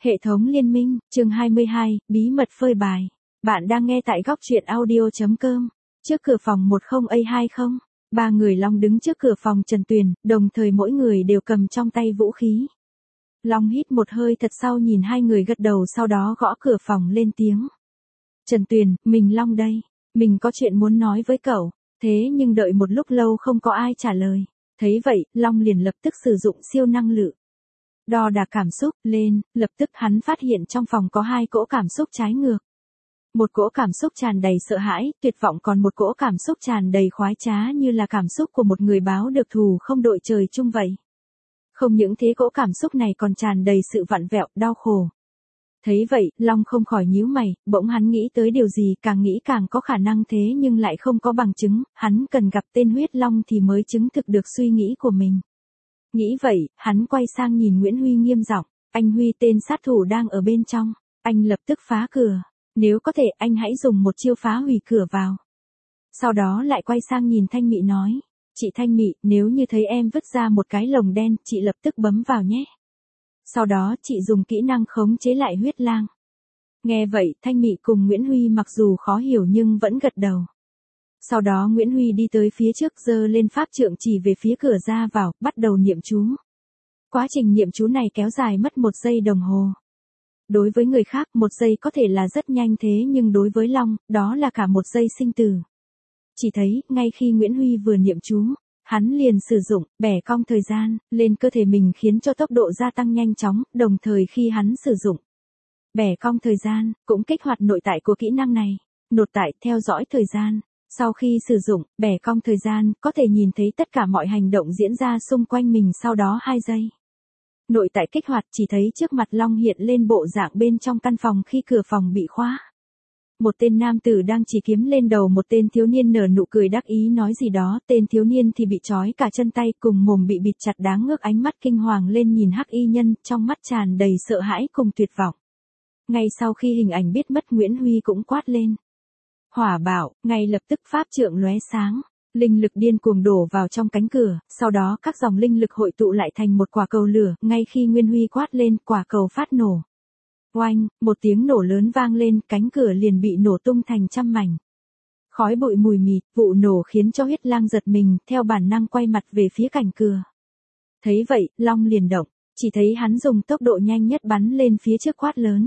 Hệ thống liên minh, chương 22, bí mật phơi bài. Bạn đang nghe tại góc truyện audio.com. Trước cửa phòng 10A20, ba người Long đứng trước cửa phòng Trần Tuyền, đồng thời mỗi người đều cầm trong tay vũ khí. Long hít một hơi thật sâu nhìn hai người gật đầu, sau đó gõ cửa phòng lên tiếng. Trần Tuyền, mình Long đây. Mình có chuyện muốn nói với cậu. Thế nhưng đợi một lúc lâu không có ai trả lời. Thấy vậy, Long liền lập tức sử dụng siêu năng lượng. Đo đạc cảm xúc lên, lập tức hắn phát hiện trong phòng có hai cỗ cảm xúc trái ngược. Một cỗ cảm xúc tràn đầy sợ hãi, tuyệt vọng, còn một cỗ cảm xúc tràn đầy khoái trá như là cảm xúc của một người báo được thù không đội trời chung vậy. Không những thế, cỗ cảm xúc này còn tràn đầy sự vặn vẹo, đau khổ. Thấy vậy, Long không khỏi nhíu mày, bỗng hắn nghĩ tới điều gì, càng nghĩ càng có khả năng thế nhưng lại không có bằng chứng, hắn cần gặp tên huyết long thì mới chứng thực được suy nghĩ của mình. Nghĩ vậy, hắn quay sang nhìn Nguyễn Huy nghiêm giọng, anh Huy, tên sát thủ đang ở bên trong, anh lập tức phá cửa, nếu có thể anh hãy dùng một chiêu phá hủy cửa vào. Sau đó lại quay sang nhìn Thanh Mị nói, chị Thanh Mị, nếu như thấy em vứt ra một cái lồng đen, chị lập tức bấm vào nhé. Sau đó chị dùng kỹ năng khống chế lại huyết lang. Nghe vậy, Thanh Mị cùng Nguyễn Huy mặc dù khó hiểu nhưng vẫn gật đầu. Sau đó Nguyễn Huy đi tới phía trước, giơ lên pháp trượng chỉ về phía cửa ra vào, bắt đầu niệm chú. Quá trình niệm chú này kéo dài mất 1 giây đồng hồ. Đối với người khác 1 giây có thể là rất nhanh, thế nhưng đối với Long, đó là cả 1 giây sinh tử. Chỉ thấy, ngay khi Nguyễn Huy vừa niệm chú, hắn liền sử dụng bẻ cong thời gian lên cơ thể mình, khiến cho tốc độ gia tăng nhanh chóng, đồng thời khi hắn sử dụng bẻ cong thời gian, cũng kích hoạt nội tại của kỹ năng này. Nội tại theo dõi thời gian. Sau khi sử dụng bẻ cong thời gian, có thể nhìn thấy tất cả mọi hành động diễn ra xung quanh mình sau đó 2 giây. Nội tại kích hoạt, chỉ thấy trước mặt Long hiện lên bộ dạng bên trong căn phòng khi cửa phòng bị khóa. Một tên nam tử đang chỉ kiếm lên đầu một tên thiếu niên, nở nụ cười đắc ý nói gì đó, tên thiếu niên thì bị trói cả chân tay, cùng mồm bị bịt chặt, đáng ngước ánh mắt kinh hoàng lên nhìn Hắc Y Nhân, trong mắt tràn đầy sợ hãi cùng tuyệt vọng. Ngay sau khi hình ảnh biết mất, Nguyễn Huy cũng quát lên. Hỏa bạo, ngay lập tức pháp trượng lóe sáng, linh lực điên cuồng đổ vào trong cánh cửa, sau đó các dòng linh lực hội tụ lại thành một quả cầu lửa, ngay khi Nguyễn Huy quát lên, quả cầu phát nổ. Oanh, một tiếng nổ lớn vang lên, cánh cửa liền bị nổ tung thành trăm mảnh. Khói bụi mù mịt, vụ nổ khiến cho huyết lang giật mình, theo bản năng quay mặt về phía cạnh cửa. Thấy vậy, Long liền động, chỉ thấy hắn dùng tốc độ nhanh nhất bắn lên phía trước, quát lớn.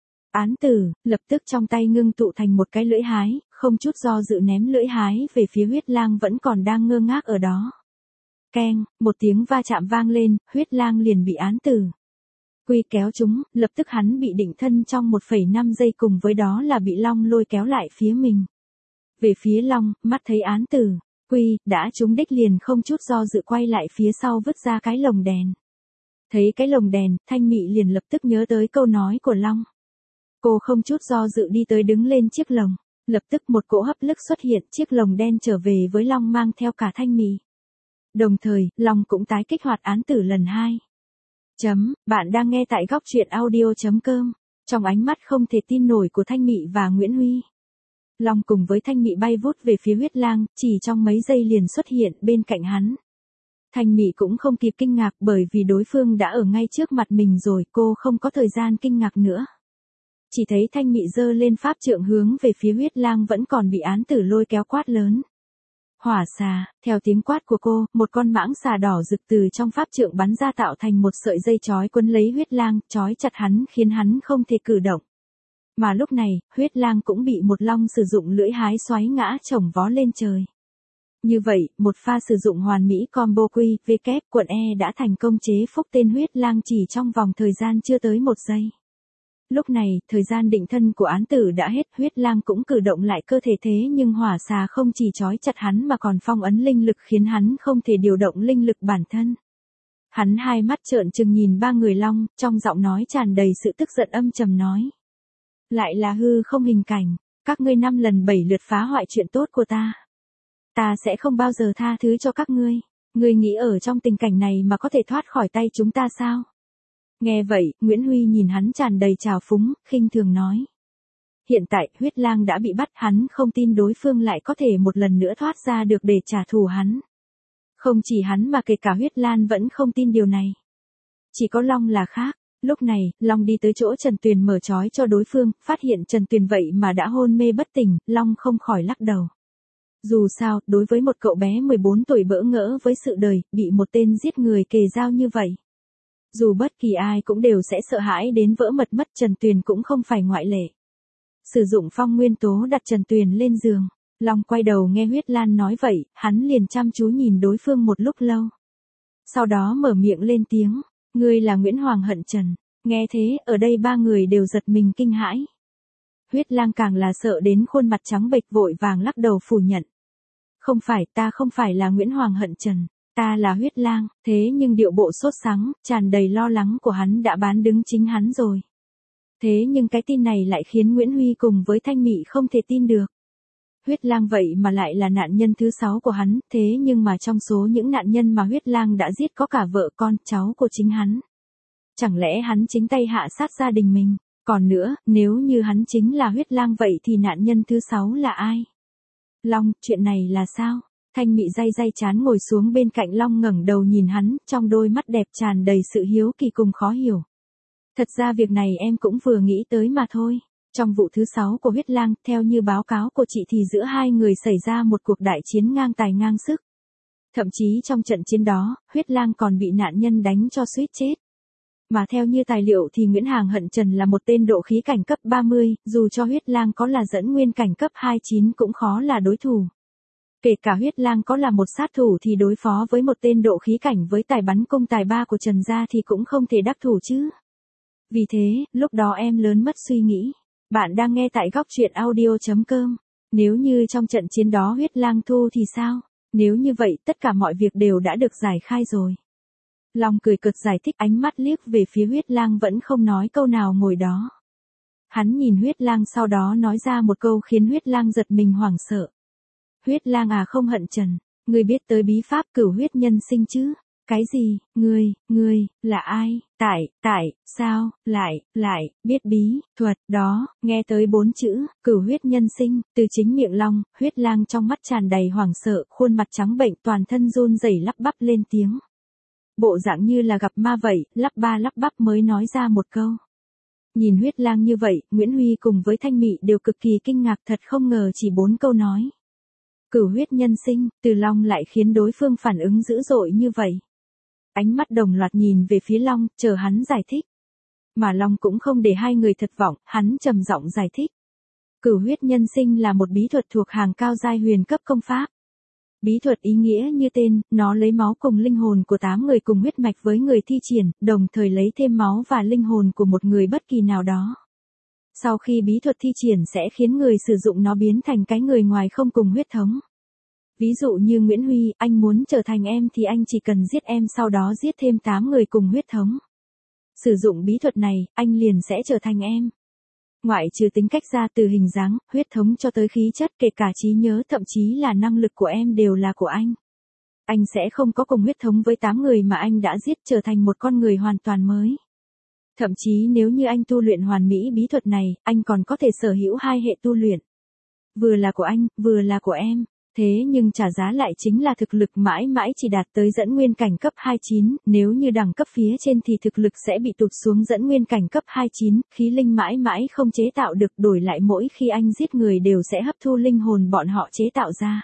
Án tử, lập tức trong tay ngưng tụ thành một cái lưỡi hái, không chút do dự ném lưỡi hái về phía huyết lang vẫn còn đang ngơ ngác ở đó. Keng, một tiếng va chạm vang lên, huyết lang liền bị án tử Quy kéo chúng, lập tức hắn bị định thân trong 1,5 giây, cùng với đó là bị Long lôi kéo lại phía mình. Về phía Long, mắt thấy án tử Quy đã trúng đích liền không chút do dự quay lại phía sau vứt ra cái lồng đèn. Thấy cái lồng đèn, Thanh Mị liền lập tức nhớ tới câu nói của Long. Cô không chút do dự đi tới đứng lên chiếc lồng, lập tức một cỗ hấp lực xuất hiện, chiếc lồng đen trở về với Long mang theo cả Thanh Mị. Đồng thời, Long cũng tái kích hoạt án tử lần 2. Bạn đang nghe tại góc truyện audio.com. Trong ánh mắt không thể tin nổi của Thanh Mị và Nguyễn Huy, Long cùng với Thanh Mị bay vút về phía huyết lang, chỉ trong mấy giây liền xuất hiện bên cạnh hắn. Thanh Mị cũng không kịp kinh ngạc, bởi vì đối phương đã ở ngay trước mặt mình rồi, cô không có thời gian kinh ngạc nữa. Chỉ thấy Thanh Mị giơ lên pháp trượng hướng về phía huyết lang vẫn còn bị án tử lôi kéo, quát lớn. Hỏa xà, theo tiếng quát của cô, một con mãng xà đỏ rực từ trong pháp trượng bắn ra, tạo thành một sợi dây trói quấn lấy huyết lang, trói chặt hắn khiến hắn không thể cử động. Mà lúc này, huyết lang cũng bị một Long sử dụng lưỡi hái xoáy ngã chồng vó lên trời. Như vậy, một pha sử dụng hoàn mỹ combo QW đã thành công chế phục tên huyết lang chỉ trong vòng thời gian chưa tới 1 giây. Lúc này, thời gian định thân của án tử đã hết, huyết lang cũng cử động lại cơ thể, thế nhưng hỏa xà không chỉ trói chặt hắn mà còn phong ấn linh lực khiến hắn không thể điều động linh lực bản thân. Hắn hai mắt trợn trừng nhìn ba người Long, trong giọng nói tràn đầy sự tức giận âm trầm nói. Lại là hư không hình cảnh, các ngươi 5 lần 7 lượt phá hoại chuyện tốt của ta. Ta sẽ không bao giờ tha thứ cho các ngươi. Ngươi nghĩ ở trong tình cảnh này mà có thể thoát khỏi tay chúng ta sao? Nghe vậy, Nguyễn Huy nhìn hắn tràn đầy trào phúng, khinh thường nói. Hiện tại, huyết lang đã bị bắt, hắn không tin đối phương lại có thể một lần nữa thoát ra được để trả thù hắn. Không chỉ hắn mà kể cả huyết lan vẫn không tin điều này. Chỉ có Long là khác, Lúc này, Long đi tới chỗ Trần Tuyền mở trói cho đối phương, phát hiện Trần Tuyền vậy mà đã hôn mê bất tỉnh, Long không khỏi lắc đầu. Dù sao, đối với một cậu bé 14 tuổi bỡ ngỡ với sự đời, bị một tên giết người kề dao như vậy. Dù bất kỳ ai cũng đều sẽ sợ hãi đến vỡ mật mất, Trần Tuyền cũng không phải ngoại lệ. Sử dụng phong nguyên tố đặt Trần Tuyền lên giường. Long quay đầu nghe Huyết Lan nói vậy, hắn liền chăm chú nhìn đối phương một lúc lâu. Sau đó mở miệng lên tiếng, ngươi là Nguyễn Hoàng Hận Trần. Nghe thế, ở đây ba người đều giật mình kinh hãi. Huyết Lang càng là sợ đến khuôn mặt trắng bệch vội vàng lắc đầu phủ nhận. Không phải, ta không phải là Nguyễn Hoàng Hận Trần, ta là Huyết Lang. Thế nhưng điệu bộ sốt sắng, tràn đầy lo lắng của hắn đã bán đứng chính hắn rồi. Thế nhưng cái tin này lại khiến Nguyễn Huy cùng với Thanh Mị không thể tin được. Huyết Lang vậy mà lại là nạn nhân thứ 6 của hắn, thế nhưng mà trong số những nạn nhân mà Huyết Lang đã giết có cả vợ con, cháu của chính hắn. Chẳng lẽ hắn chính tay hạ sát gia đình mình? Còn nữa, nếu như hắn chính là Huyết Lang vậy thì nạn nhân thứ 6 là ai? Long, chuyện này là sao? Thanh Mị day day chán ngồi xuống bên cạnh Long, ngẩng đầu nhìn hắn, trong đôi mắt đẹp tràn đầy sự hiếu kỳ cùng khó hiểu. Thật ra việc này em cũng vừa nghĩ tới mà thôi. Trong vụ thứ 6 của Huyết Lang, theo như báo cáo của chị thì giữa hai người xảy ra một cuộc đại chiến ngang tài ngang sức. Thậm chí trong trận chiến đó, Huyết Lang còn bị nạn nhân đánh cho suýt chết. Mà theo như tài liệu thì Nguyễn Hoàng Hận Trần là một tên độ khí cảnh cấp 30, dù cho Huyết Lang có là dẫn nguyên cảnh cấp 29 cũng khó là đối thủ. Kể cả Huyết Lang có là một sát thủ thì đối phó với một tên độ khí cảnh với tài bắn cung tài 3 của Trần gia thì cũng không thể đắc thủ chứ. Vì thế, lúc đó em lớn mất suy nghĩ. Bạn đang nghe tại góc truyện audio.com. Nếu như trong trận chiến đó Huyết Lang thu thì sao? Nếu như vậy tất cả mọi việc đều đã được giải khai rồi. Long cười cợt giải thích, ánh mắt liếc về phía Huyết Lang vẫn không nói câu nào ngồi đó. Hắn nhìn Huyết Lang sau đó nói ra một câu khiến Huyết Lang giật mình hoảng sợ. Huyết Lang à, không Hận Trần, ngươi biết tới bí pháp cửu huyết nhân sinh chứ? Cái gì? Ngươi, là ai? Sao, lại, biết bí, thuật, đó, nghe tới 4 chữ, cửu huyết nhân sinh, từ chính miệng Long, Huyết Lang trong mắt tràn đầy hoảng sợ, khuôn mặt trắng bệnh toàn thân run rẩy lắp bắp lên tiếng. Bộ dạng như là gặp ma vậy, lắp ba lắp bắp mới nói ra một câu. Nhìn Huyết Lang như vậy, Nguyễn Huy cùng với Thanh Mị đều cực kỳ kinh ngạc, thật không ngờ chỉ 4 câu nói. Cửu huyết nhân sinh, từ Long lại khiến đối phương phản ứng dữ dội như vậy. Ánh mắt đồng loạt nhìn về phía Long, chờ hắn giải thích. Mà Long cũng không để hai người thất vọng, hắn trầm giọng giải thích. Cửu huyết nhân sinh là một bí thuật thuộc hàng cao giai huyền cấp công pháp. Bí thuật ý nghĩa như tên, nó lấy máu cùng linh hồn của 8 người cùng huyết mạch với người thi triển, đồng thời lấy thêm máu và linh hồn của một người bất kỳ nào đó. Sau khi bí thuật thi triển sẽ khiến người sử dụng nó biến thành cái người ngoài không cùng huyết thống. Ví dụ như Nguyễn Huy, anh muốn trở thành em thì anh chỉ cần giết em sau đó giết thêm 8 người cùng huyết thống. Sử dụng bí thuật này, anh liền sẽ trở thành em. Ngoại trừ tính cách ra từ hình dáng, huyết thống cho tới khí chất, kể cả trí nhớ, thậm chí là năng lực của em đều là của anh. Anh sẽ không có cùng huyết thống với 8 người mà anh đã giết, trở thành một con người hoàn toàn mới. Thậm chí nếu như anh tu luyện hoàn mỹ bí thuật này, anh còn có thể sở hữu 2 hệ tu luyện. Vừa là của anh, vừa là của em. Thế nhưng trả giá lại chính là thực lực mãi mãi chỉ đạt tới dẫn nguyên cảnh cấp 29, nếu như đẳng cấp phía trên thì thực lực sẽ bị tụt xuống dẫn nguyên cảnh cấp 29, khí linh mãi mãi không chế tạo được, đổi lại mỗi khi anh giết người đều sẽ hấp thu linh hồn bọn họ chế tạo ra.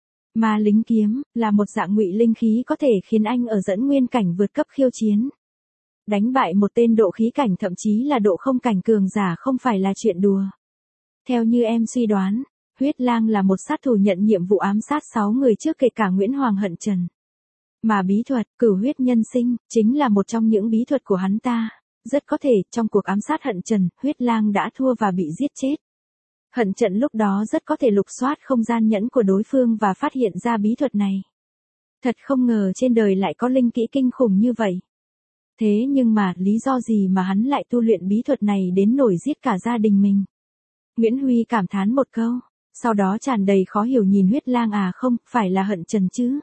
Ma lính kiếm, là một dạng ngụy linh khí có thể khiến anh ở dẫn nguyên cảnh vượt cấp khiêu chiến. Đánh bại một tên độ khí cảnh thậm chí là độ không cảnh cường giả không phải là chuyện đùa. Theo như em suy đoán, Huyết Lang là một sát thủ nhận nhiệm vụ ám sát 6 người trước kể cả Nguyễn Hoàng Hận Trần. Mà bí thuật, cửu huyết nhân sinh, chính là một trong những bí thuật của hắn ta. Rất có thể, trong cuộc ám sát Hận Trần, Huyết Lang đã thua và bị giết chết. Hận Trần lúc đó rất có thể lục soát không gian nhẫn của đối phương và phát hiện ra bí thuật này. Thật không ngờ trên đời lại có linh kỹ kinh khủng như vậy. Thế nhưng mà, lý do gì mà hắn lại tu luyện bí thuật này đến nổi giết cả gia đình mình? Nguyễn Huy cảm thán một câu. Sau đó tràn đầy khó hiểu nhìn Huyết Lang, à không, phải là Hận Trần chứ.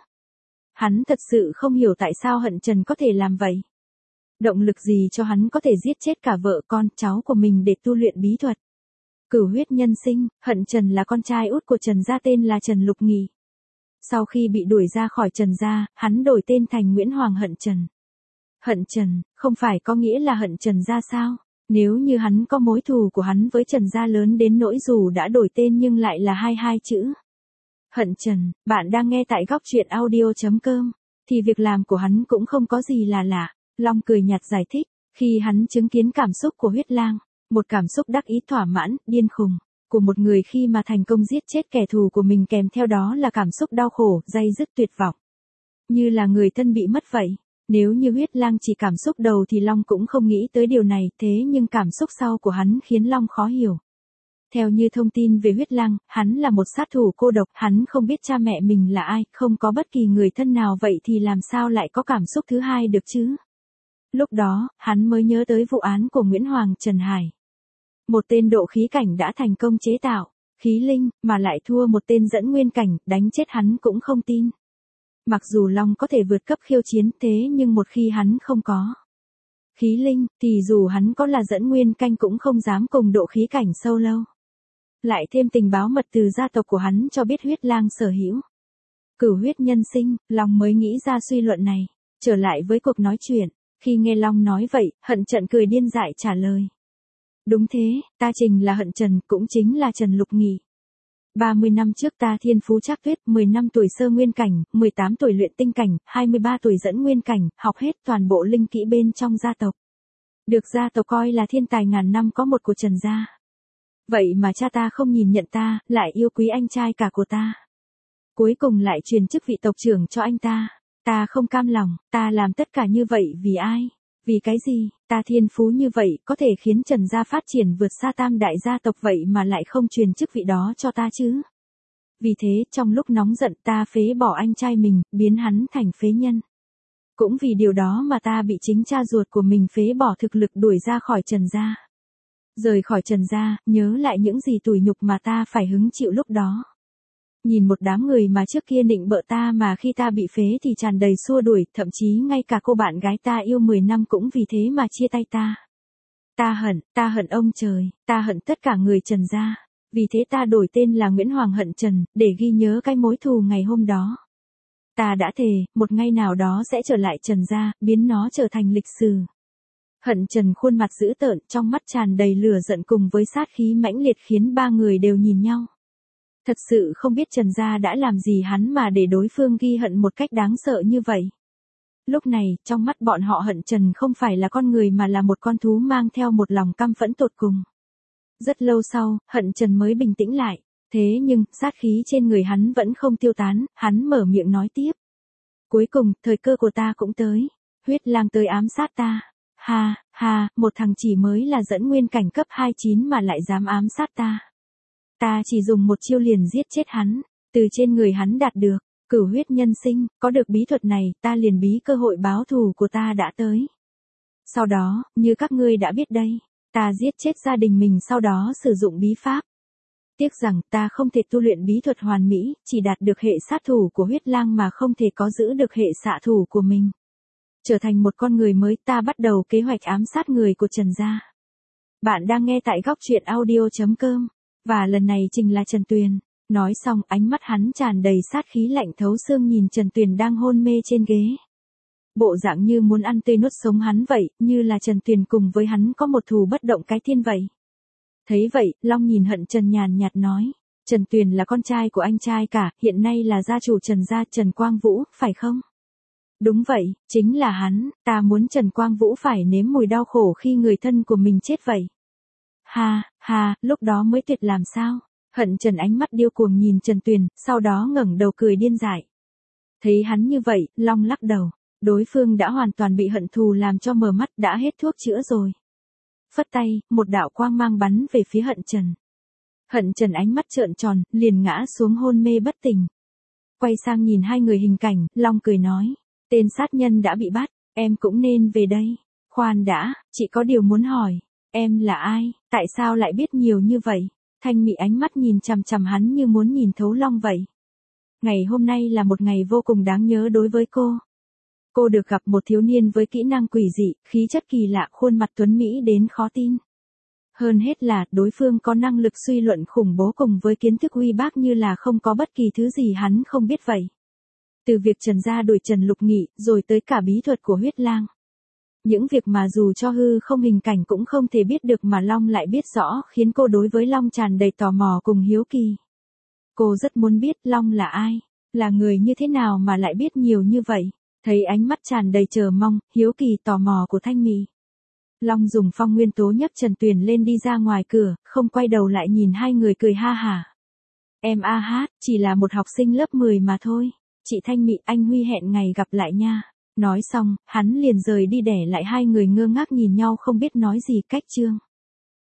Hắn thật sự không hiểu tại sao Hận Trần có thể làm vậy. Động lực gì cho hắn có thể giết chết cả vợ con, cháu của mình để tu luyện bí thuật. Cửu huyết nhân sinh, Hận Trần là con trai út của Trần gia tên là Trần Lục Nghị. Sau khi bị đuổi ra khỏi Trần gia, hắn đổi tên thành Nguyễn Hoàng Hận Trần. Hận Trần, không phải có nghĩa là hận Trần Gia sao? Nếu như hắn có mối thù của hắn với Trần Gia lớn đến nỗi dù đã đổi tên nhưng lại là hai chữ. Hận Trần, bạn đang nghe tại góc truyện audio.com, thì việc làm của hắn cũng không có gì là lạ. Long cười nhạt giải thích, khi hắn chứng kiến cảm xúc của huyết lang, một cảm xúc đắc ý thỏa mãn, điên khùng, của một người khi mà thành công giết chết kẻ thù của mình kèm theo đó là cảm xúc đau khổ, day dứt tuyệt vọng. Như là người thân bị mất vậy. Nếu như huyết lang chỉ cảm xúc đầu thì Long cũng không nghĩ tới điều này, thế nhưng cảm xúc sau của hắn khiến Long khó hiểu. Theo như thông tin về huyết lang, hắn là một sát thủ cô độc, hắn không biết cha mẹ mình là ai, không có bất kỳ người thân nào vậy thì làm sao lại có cảm xúc thứ hai được chứ? Lúc đó, hắn mới nhớ tới vụ án của Nguyễn Hoàng Trần Hải. Một tên độ khí cảnh đã thành công chế tạo khí linh, mà lại thua một tên dẫn nguyên cảnh, đánh chết hắn cũng không tin. Mặc dù Long có thể vượt cấp khiêu chiến thế nhưng một khi hắn không có khí linh, thì dù hắn có là dẫn nguyên canh cũng không dám cùng độ khí cảnh sâu lâu. Lại thêm tình báo mật từ gia tộc của hắn cho biết huyết lang sở hữu cửu huyết nhân sinh, Long mới nghĩ ra suy luận này. Trở lại với cuộc nói chuyện, khi nghe Long nói vậy, Hận Trần cười điên dại trả lời. Đúng thế, ta Trình là Hận Trần, cũng chính là Trần Lục Nghị. 30 năm trước ta thiên phú trác tuyết, 10 năm tuổi sơ nguyên cảnh, 18 tuổi luyện tinh cảnh, 23 tuổi dẫn nguyên cảnh, học hết toàn bộ linh kỹ bên trong gia tộc. Được gia tộc coi là thiên tài ngàn năm có một của Trần gia. Vậy mà cha ta không nhìn nhận ta, lại yêu quý anh trai cả của ta. Cuối cùng lại truyền chức vị tộc trưởng cho anh ta. Ta không cam lòng, ta làm tất cả như vậy vì ai? Vì cái gì? Ta thiên phú như vậy có thể khiến Trần gia phát triển vượt xa tam đại gia tộc vậy mà lại không truyền chức vị đó cho ta chứ? Vì thế, trong lúc nóng giận ta phế bỏ anh trai mình, biến hắn thành phế nhân. Cũng vì điều đó mà ta bị chính cha ruột của mình phế bỏ thực lực đuổi ra khỏi Trần gia. Rời khỏi Trần gia, nhớ lại những gì tủi nhục mà ta phải hứng chịu lúc đó. Nhìn một đám người mà trước kia nịnh bợ ta mà khi ta bị phế thì tràn đầy xua đuổi, thậm chí ngay cả cô bạn gái ta yêu 10 năm cũng vì thế mà chia tay ta. Ta hận ông trời, ta hận tất cả người Trần gia. Vì thế ta đổi tên là Nguyễn Hoàng Hận Trần, để ghi nhớ cái mối thù ngày hôm đó. Ta đã thề, một ngày nào đó sẽ trở lại Trần gia, biến nó trở thành lịch sử. Hận Trần khuôn mặt dữ tợn, trong mắt tràn đầy lửa giận cùng với sát khí mãnh liệt khiến ba người đều nhìn nhau. Thật sự không biết Trần gia đã làm gì hắn mà để đối phương ghi hận một cách đáng sợ như vậy. Lúc này, trong mắt bọn họ Hận Trần không phải là con người mà là một con thú mang theo một lòng căm phẫn tột cùng. Rất lâu sau, Hận Trần mới bình tĩnh lại. Thế nhưng, sát khí trên người hắn vẫn không tiêu tán, hắn mở miệng nói tiếp. Cuối cùng, thời cơ của ta cũng tới. Huyết lang tới ám sát ta. Ha, một thằng chỉ mới là dẫn nguyên cảnh cấp 29 mà lại dám ám sát ta. Ta chỉ dùng một chiêu liền giết chết hắn, từ trên người hắn đạt được cửu huyết nhân sinh, có được bí thuật này, ta liền bí cơ hội báo thù của ta đã tới. Sau đó, như các ngươi đã biết đây, ta giết chết gia đình mình sau đó sử dụng bí pháp. Tiếc rằng ta không thể tu luyện bí thuật hoàn mỹ, chỉ đạt được hệ sát thủ của huyết lang mà không thể có giữ được hệ xạ thủ của mình. Trở thành một con người mới, ta bắt đầu kế hoạch ám sát người của Trần gia. Bạn đang nghe tại góc truyện audio.com. Và lần này Trình là Trần Tuyền. Nói xong, ánh mắt hắn tràn đầy sát khí lạnh thấu xương nhìn Trần Tuyền đang hôn mê trên ghế. Bộ dạng như muốn ăn tươi nuốt sống hắn vậy, như là Trần Tuyền cùng với hắn có một thù bất động cái thiên vậy. Thấy vậy, Long nhìn Hận Trần nhàn nhạt nói. Trần Tuyền là con trai của anh trai cả, hiện nay là gia chủ Trần gia Trần Quang Vũ, phải không? Đúng vậy, chính là hắn, ta muốn Trần Quang Vũ phải nếm mùi đau khổ khi người thân của mình chết vậy. Ha, lúc đó mới tuyệt làm sao? Hận Trần ánh mắt điêu cuồng nhìn Trần Tuyền, sau đó ngẩng đầu cười điên dại. Thấy hắn như vậy, Long lắc đầu. Đối phương đã hoàn toàn bị hận thù làm cho mờ mắt, đã hết thuốc chữa rồi. Phất tay, một đạo quang mang bắn về phía Hận Trần. Hận Trần ánh mắt trợn tròn, liền ngã xuống hôn mê bất tỉnh. Quay sang nhìn hai người hình cảnh, Long cười nói. Tên sát nhân đã bị bắt, em cũng nên về đây. Khoan đã, chị có điều muốn hỏi. Em là ai, tại sao lại biết nhiều như vậy? Thanh Mị ánh mắt nhìn chằm chằm hắn như muốn nhìn thấu Long vậy. Ngày hôm nay là một ngày vô cùng đáng nhớ đối với cô. Cô được gặp một thiếu niên với kỹ năng quỷ dị, khí chất kỳ lạ, khuôn mặt tuấn mỹ đến khó tin. Hơn hết là, đối phương có năng lực suy luận khủng bố cùng với kiến thức uy bác như là không có bất kỳ thứ gì hắn không biết vậy. Từ việc Trần gia đuổi Trần Lục Nghị, rồi tới cả bí thuật của huyết lang. Những việc mà dù cho hư không hình cảnh cũng không thể biết được mà Long lại biết rõ, khiến cô đối với Long tràn đầy tò mò cùng hiếu kỳ. Cô rất muốn biết Long là ai, là người như thế nào mà lại biết nhiều như vậy. Thấy ánh mắt tràn đầy chờ mong, hiếu kỳ tò mò của Thanh Mị, Long dùng phong nguyên tố nhấc Trần Tuyền lên đi ra ngoài cửa, không quay đầu lại nhìn hai người cười ha hả. Em a hát, chỉ là một học sinh lớp 10 mà thôi. Chị Thanh Mị, anh Huy hẹn ngày gặp lại nha. Nói xong, hắn liền rời đi để lại hai người ngơ ngác nhìn nhau không biết nói gì cách chương.